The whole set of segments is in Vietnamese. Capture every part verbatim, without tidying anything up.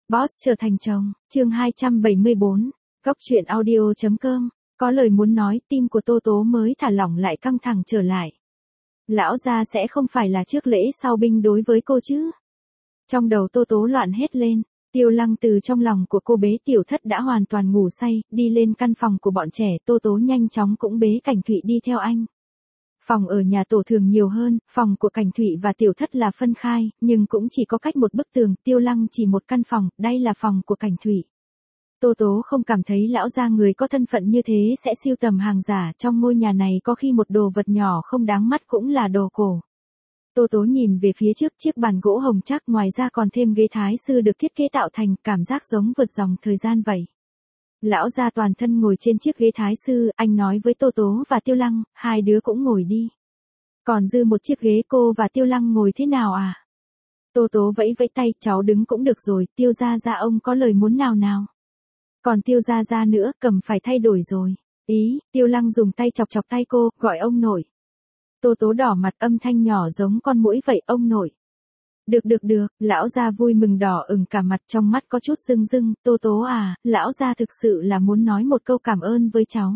Boss trở thành chồng, chương hai trăm bảy mươi bốn, góc truyện audio.com, có lời muốn nói, tim của Tô Tố mới thả lỏng lại căng thẳng trở lại. Lão gia sẽ không phải là trước lễ sau binh đối với cô chứ? Trong đầu Tô Tố loạn hết lên, Tiêu Lăng từ trong lòng của cô bế Tiểu Thất đã hoàn toàn ngủ say, đi lên căn phòng của bọn trẻ, Tô Tố nhanh chóng cũng bế Cảnh Thụy đi theo anh. Phòng ở nhà tổ thường nhiều hơn, phòng của Cảnh Thụy và Tiểu Thất là phân khai, nhưng cũng chỉ có cách một bức tường, Tiêu Lăng chỉ một căn phòng, đây là phòng của Cảnh Thụy. Tô Tố không cảm thấy lão gia người có thân phận như thế sẽ sưu tầm hàng giả, trong ngôi nhà này có khi một đồ vật nhỏ không đáng mắt cũng là đồ cổ. Tô Tố nhìn về phía trước chiếc bàn gỗ hồng chắc, ngoài ra còn thêm ghế thái sư được thiết kế tạo thành, cảm giác giống vượt dòng thời gian vậy. Lão gia toàn thân ngồi trên chiếc ghế thái sư, anh nói với Tô Tố và Tiêu Lăng, hai đứa cũng ngồi đi. Còn dư một chiếc ghế, cô và Tiêu Lăng ngồi thế nào à? Tô Tố vẫy vẫy tay, cháu đứng cũng được rồi, Tiêu gia gia ông có lời muốn nào nào. Còn Tiêu gia gia nữa, cầm phải thay đổi rồi. Ý, Tiêu Lăng dùng tay chọc chọc tay cô, gọi ông nội. Tô Tố đỏ mặt, âm thanh nhỏ giống con muỗi vậy, ông nội. Được được được, lão gia vui mừng đỏ ửng cả mặt, trong mắt có chút rưng rưng, Tô Tố à, lão gia thực sự là muốn nói một câu cảm ơn với cháu.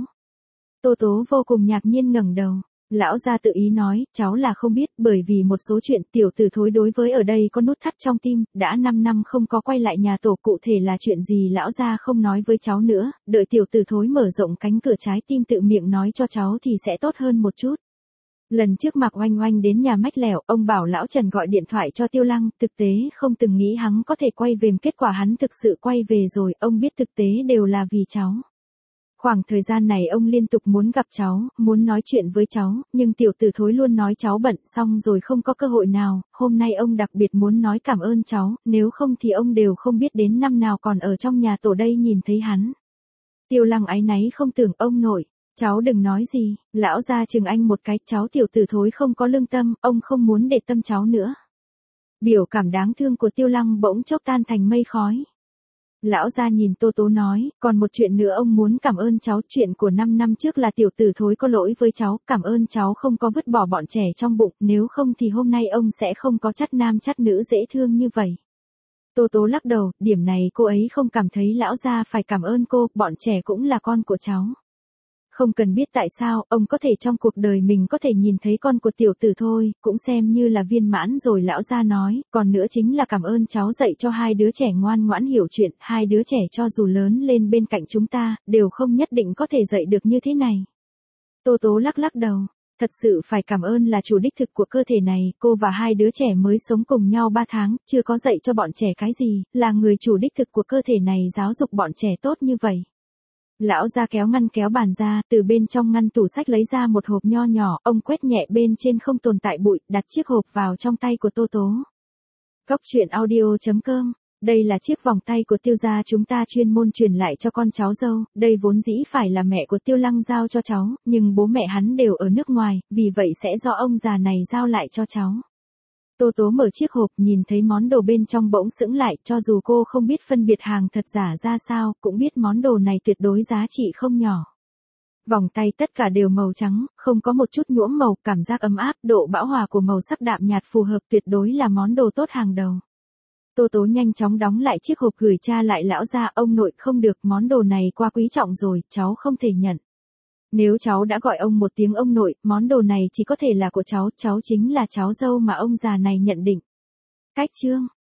Tô Tố vô cùng ngạc nhiên ngẩng đầu. Lão gia tự ý nói, cháu là không biết, bởi vì một số chuyện tiểu tử thối đối với ở đây có nút thắt trong tim, đã năm năm không có quay lại nhà tổ, cụ thể là chuyện gì lão gia không nói với cháu nữa, đợi tiểu tử thối mở rộng cánh cửa trái tim tự miệng nói cho cháu thì sẽ tốt hơn một chút. Lần trước Mạc Oanh Oanh đến nhà mách lẻo, ông bảo lão Trần gọi điện thoại cho Tiêu Lăng, thực tế không từng nghĩ hắn có thể quay về, kết quả hắn thực sự quay về rồi, ông biết thực tế đều là vì cháu. Khoảng thời gian này ông liên tục muốn gặp cháu, muốn nói chuyện với cháu, nhưng tiểu tử thối luôn nói cháu bận, xong rồi không có cơ hội nào, hôm nay ông đặc biệt muốn nói cảm ơn cháu, nếu không thì ông đều không biết đến năm nào còn ở trong nhà tổ đây nhìn thấy hắn. Tiêu Lăng áy náy không tưởng, ông nội, cháu đừng nói gì, lão gia chừng anh một cái, cháu tiểu tử thối không có lương tâm, ông không muốn để tâm cháu nữa. Biểu cảm đáng thương của Tiêu Lăng bỗng chốc tan thành mây khói. Lão gia nhìn Tô Tố nói, còn một chuyện nữa ông muốn cảm ơn cháu, chuyện của năm năm trước là tiểu tử thối có lỗi với cháu, cảm ơn cháu không có vứt bỏ bọn trẻ trong bụng, nếu không thì hôm nay ông sẽ không có chắt nam chắt nữ dễ thương như vậy. Tô Tố lắc đầu, điểm này cô ấy không cảm thấy lão gia phải cảm ơn cô, bọn trẻ cũng là con của cháu. Không cần biết tại sao, ông có thể trong cuộc đời mình có thể nhìn thấy con của tiểu tử thôi, cũng xem như là viên mãn rồi, lão gia nói, còn nữa chính là cảm ơn cháu dạy cho hai đứa trẻ ngoan ngoãn hiểu chuyện, hai đứa trẻ cho dù lớn lên bên cạnh chúng ta, đều không nhất định có thể dạy được như thế này. Tô Tố lắc lắc đầu, thật sự phải cảm ơn là chủ đích thực của cơ thể này, cô và hai đứa trẻ mới sống cùng nhau ba tháng, chưa có dạy cho bọn trẻ cái gì, là người chủ đích thực của cơ thể này giáo dục bọn trẻ tốt như vậy. Lão gia kéo ngăn kéo bàn ra, từ bên trong ngăn tủ sách lấy ra một hộp nho nhỏ, ông quét nhẹ bên trên không tồn tại bụi, đặt chiếc hộp vào trong tay của Tô Tố. Góc truyện audio.com, đây là chiếc vòng tay của Tiêu gia chúng ta chuyên môn truyền lại cho con cháu dâu, đây vốn dĩ phải là mẹ của Tiêu Lăng giao cho cháu, nhưng bố mẹ hắn đều ở nước ngoài, vì vậy sẽ do ông già này giao lại cho cháu. Tô Tố mở chiếc hộp, nhìn thấy món đồ bên trong bỗng sững lại, cho dù cô không biết phân biệt hàng thật giả ra sao, cũng biết món đồ này tuyệt đối giá trị không nhỏ. Vòng tay tất cả đều màu trắng, không có một chút nhuộm màu, cảm giác ấm áp, độ bão hòa của màu sắc đạm nhạt phù hợp, tuyệt đối là món đồ tốt hàng đầu. Tô Tố nhanh chóng đóng lại chiếc hộp gửi cha lại lão gia, ông nội không được, món đồ này quá quý trọng rồi, cháu không thể nhận. Nếu cháu đã gọi ông một tiếng ông nội, món đồ này chỉ có thể là của cháu, cháu chính là cháu dâu mà ông già này nhận định. Cách chương.